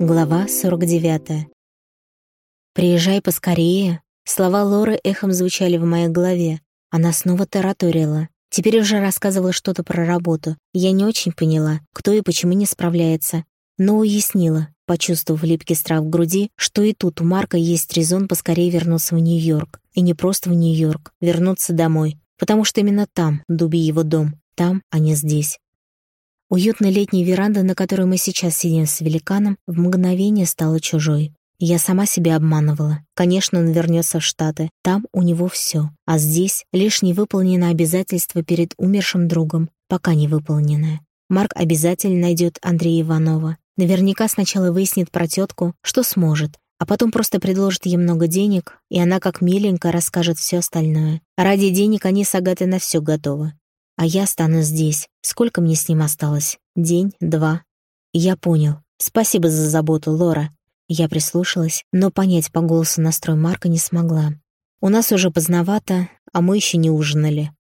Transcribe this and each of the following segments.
Глава 49. «Приезжай поскорее». Слова Лоры эхом звучали в моей голове. Она снова тараторила. Теперь уже рассказывала что-то про работу. Я не очень поняла, кто и почему не справляется. Но уяснила, почувствовав липкий страх в груди, что и тут у Марка есть резон поскорее вернуться в Нью-Йорк. И не просто в Нью-Йорк, вернуться домой. Потому что именно там Дуби его дом. Там, а не здесь. Уютная летняя веранда, на которой мы сейчас сидим с великаном, в мгновение стала чужой. Я сама себя обманывала. Конечно, он вернется в Штаты. Там у него все. А здесь лишь невыполненное обязательство перед умершим другом. Пока не выполненное. Марк обязательно найдет Андрея Иванова. Наверняка сначала выяснит про тетку, что сможет. А потом просто предложит ей много денег, и она как миленько расскажет все остальное. Ради денег они с Агатой на все готовы. А я останусь здесь. Сколько мне с ним осталось? День, два. Я понял. Спасибо за заботу, Лора. Я прислушалась, но понять по голосу настрой Марка не смогла. У нас уже поздновато, а мы еще не ужинали.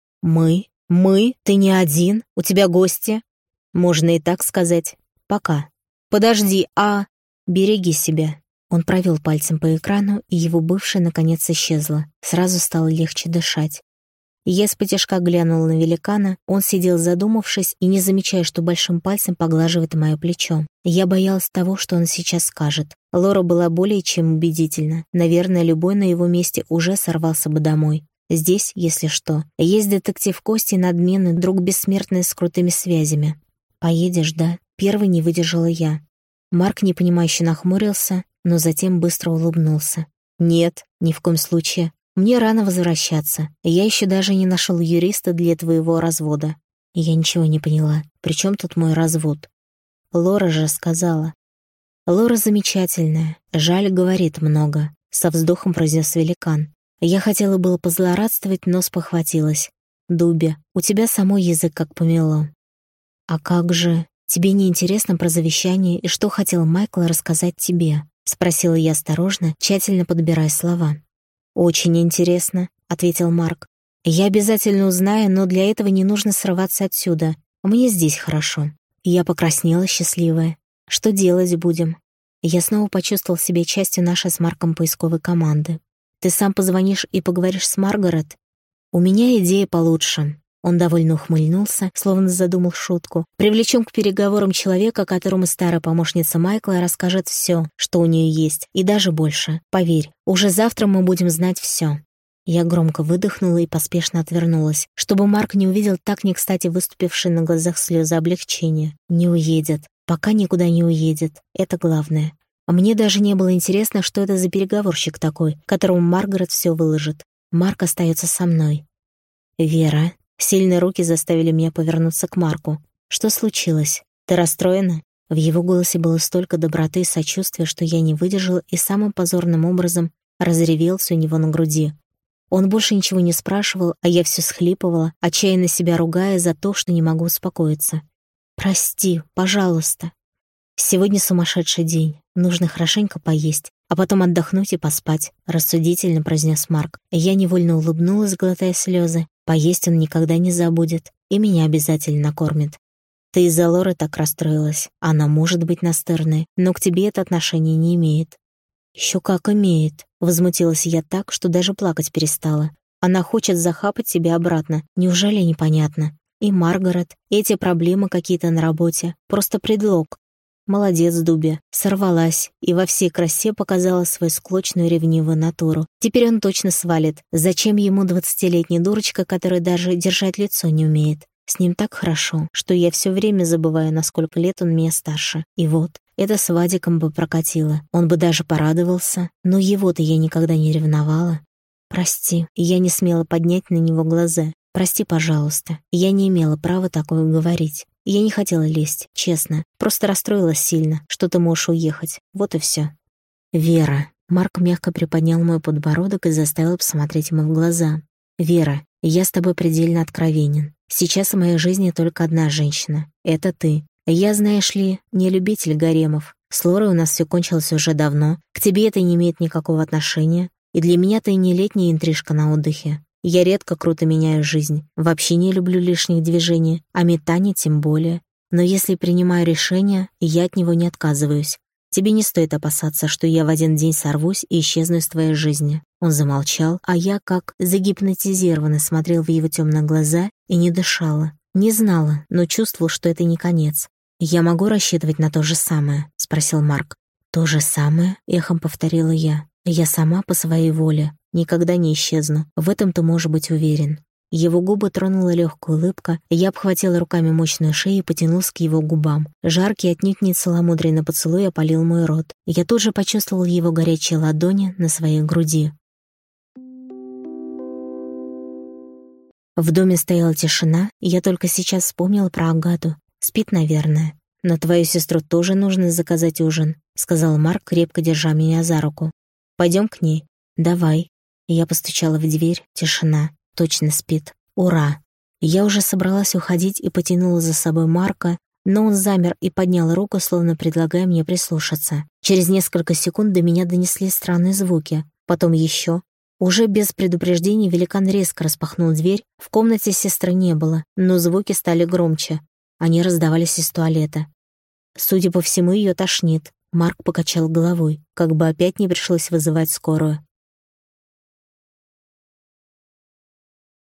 Мы? Ты не один? У тебя гости? Можно и так сказать. Пока. Подожди, Береги себя. Он провел пальцем по экрану, и его бывшая наконец исчезла. Сразу стало легче дышать. Я исподтишка глянула на великана, он сидел задумавшись и не замечая, что большим пальцем поглаживает мое плечо. Я боялась того, что он сейчас скажет. Лора была более чем убедительна. Наверное, любой на его месте уже сорвался бы домой. Здесь, если что, есть детектив Кости, надменный, друг бессмертный с крутыми связями. «Поедешь, да?» Первой не выдержала я. Марк непонимающе нахмурился, но затем быстро улыбнулся. «Нет, ни в коем случае. Мне рано возвращаться. Я еще даже не нашел юриста для твоего развода». Я ничего не поняла. При чем тут мой развод? Лора же сказала. Лора замечательная. Жаль, говорит много. Со вздохом произнес великан. Я хотела было позлорадствовать, но спохватилась. Дуби, у тебя самой язык как помело. А как же? Тебе не интересно про завещание и что хотел Майкл рассказать тебе? Спросила я осторожно, тщательно подбирая слова. «Очень интересно», — ответил Марк. «Я обязательно узнаю, но для этого не нужно срываться отсюда. Мне здесь хорошо». Я покраснела, счастливая. «Что делать будем?» Я снова почувствовал себя частью нашей с Марком поисковой команды. «Ты сам позвонишь и поговоришь с Маргарет?» «У меня идея получше». Он довольно ухмыльнулся, словно задумал шутку. «Привлечем к переговорам человека, которому старая помощница Майкла расскажет все, что у нее есть, и даже больше. Поверь, уже завтра мы будем знать все». Я громко выдохнула и поспешно отвернулась, чтобы Марк не увидел так не кстати выступившие на глазах слезы облегчения. Не уедет. Пока никуда не уедет. Это главное. А мне даже не было интересно, что это за переговорщик такой, которому Маргарет все выложит. Марк остается со мной. «Вера». Сильные руки заставили меня повернуться к Марку. «Что случилось? Ты расстроена?» В его голосе было столько доброты и сочувствия, что я не выдержала и самым позорным образом разревелся у него на груди. Он больше ничего не спрашивал, а я все схлипывала, отчаянно себя ругая за то, что не могу успокоиться. «Прости, пожалуйста. Сегодня сумасшедший день. Нужно хорошенько поесть, а потом отдохнуть и поспать», — рассудительно произнес Марк. Я невольно улыбнулась, глотая слезы. Поесть он никогда не забудет, и меня обязательно накормит. Ты из-за Лоры так расстроилась. Она может быть настырной, но к тебе это отношение не имеет. Еще как имеет. Возмутилась я так, что даже плакать перестала. Она хочет захапать тебя обратно. Неужели непонятно? И Маргарет, эти проблемы какие-то на работе. Просто предлог. Молодец, Дуби. Сорвалась и во всей красе показала свою склочную ревнивую натуру. Теперь он точно свалит. Зачем ему 20-летняя дурочка, которая даже держать лицо не умеет? С ним так хорошо, что я все время забываю, насколько лет он меня старше. И вот, это с Вадиком бы прокатило. Он бы даже порадовался. Но его-то я никогда не ревновала. Прости, я не смела поднять на него глаза. Прости, пожалуйста. Я не имела права такое говорить. Я не хотела лезть, честно. Просто расстроилась сильно, что ты можешь уехать. Вот и все. Вера. Марк мягко приподнял мой подбородок и заставил посмотреть ему в глаза. Вера, я с тобой предельно откровенен. Сейчас в моей жизни только одна женщина. Это ты. Я, знаешь ли, не любитель гаремов. С Лорой у нас все кончилось уже давно. К тебе это не имеет никакого отношения. И для меня ты не летняя интрижка на отдыхе. Я редко круто меняю жизнь, вообще не люблю лишних движений, а метание тем более. Но если принимаю решение, я от него не отказываюсь. Тебе не стоит опасаться, что я в один день сорвусь и исчезну из твоей жизни». Он замолчал, а я, как загипнотизированно, смотрел в его темные глаза и не дышала. Не знала, но чувствовал, что это не конец. «Я могу рассчитывать на то же самое?» — спросил Марк. «То же самое?» — эхом повторила я. «Я сама по своей воле. Никогда не исчезну. В этом ты можешь быть уверен». Его губы тронула легкая улыбка, и я обхватила руками мощную шею и потянулась к его губам. Жаркий, отнюдь не целомудренный поцелуй опалил мой рот. Я тут же почувствовал его горячие ладони на своей груди. В доме стояла тишина, и я только сейчас вспомнила про Агату. Спит, наверное. «На твою сестру тоже нужно заказать ужин», — сказал Марк, крепко держа меня за руку. «Пойдем к ней». «Давай». Я постучала в дверь. Тишина. Точно спит. Ура! Я уже собралась уходить и потянула за собой Марка, но он замер и поднял руку, словно предлагая мне прислушаться. Через несколько секунд до меня донесли странные звуки. Потом еще. Уже без предупреждения великан резко распахнул дверь. В комнате сестры не было, но звуки стали громче. Они раздавались из туалета. Судя по всему, ее тошнит. Марк покачал головой, как бы опять не пришлось вызывать скорую.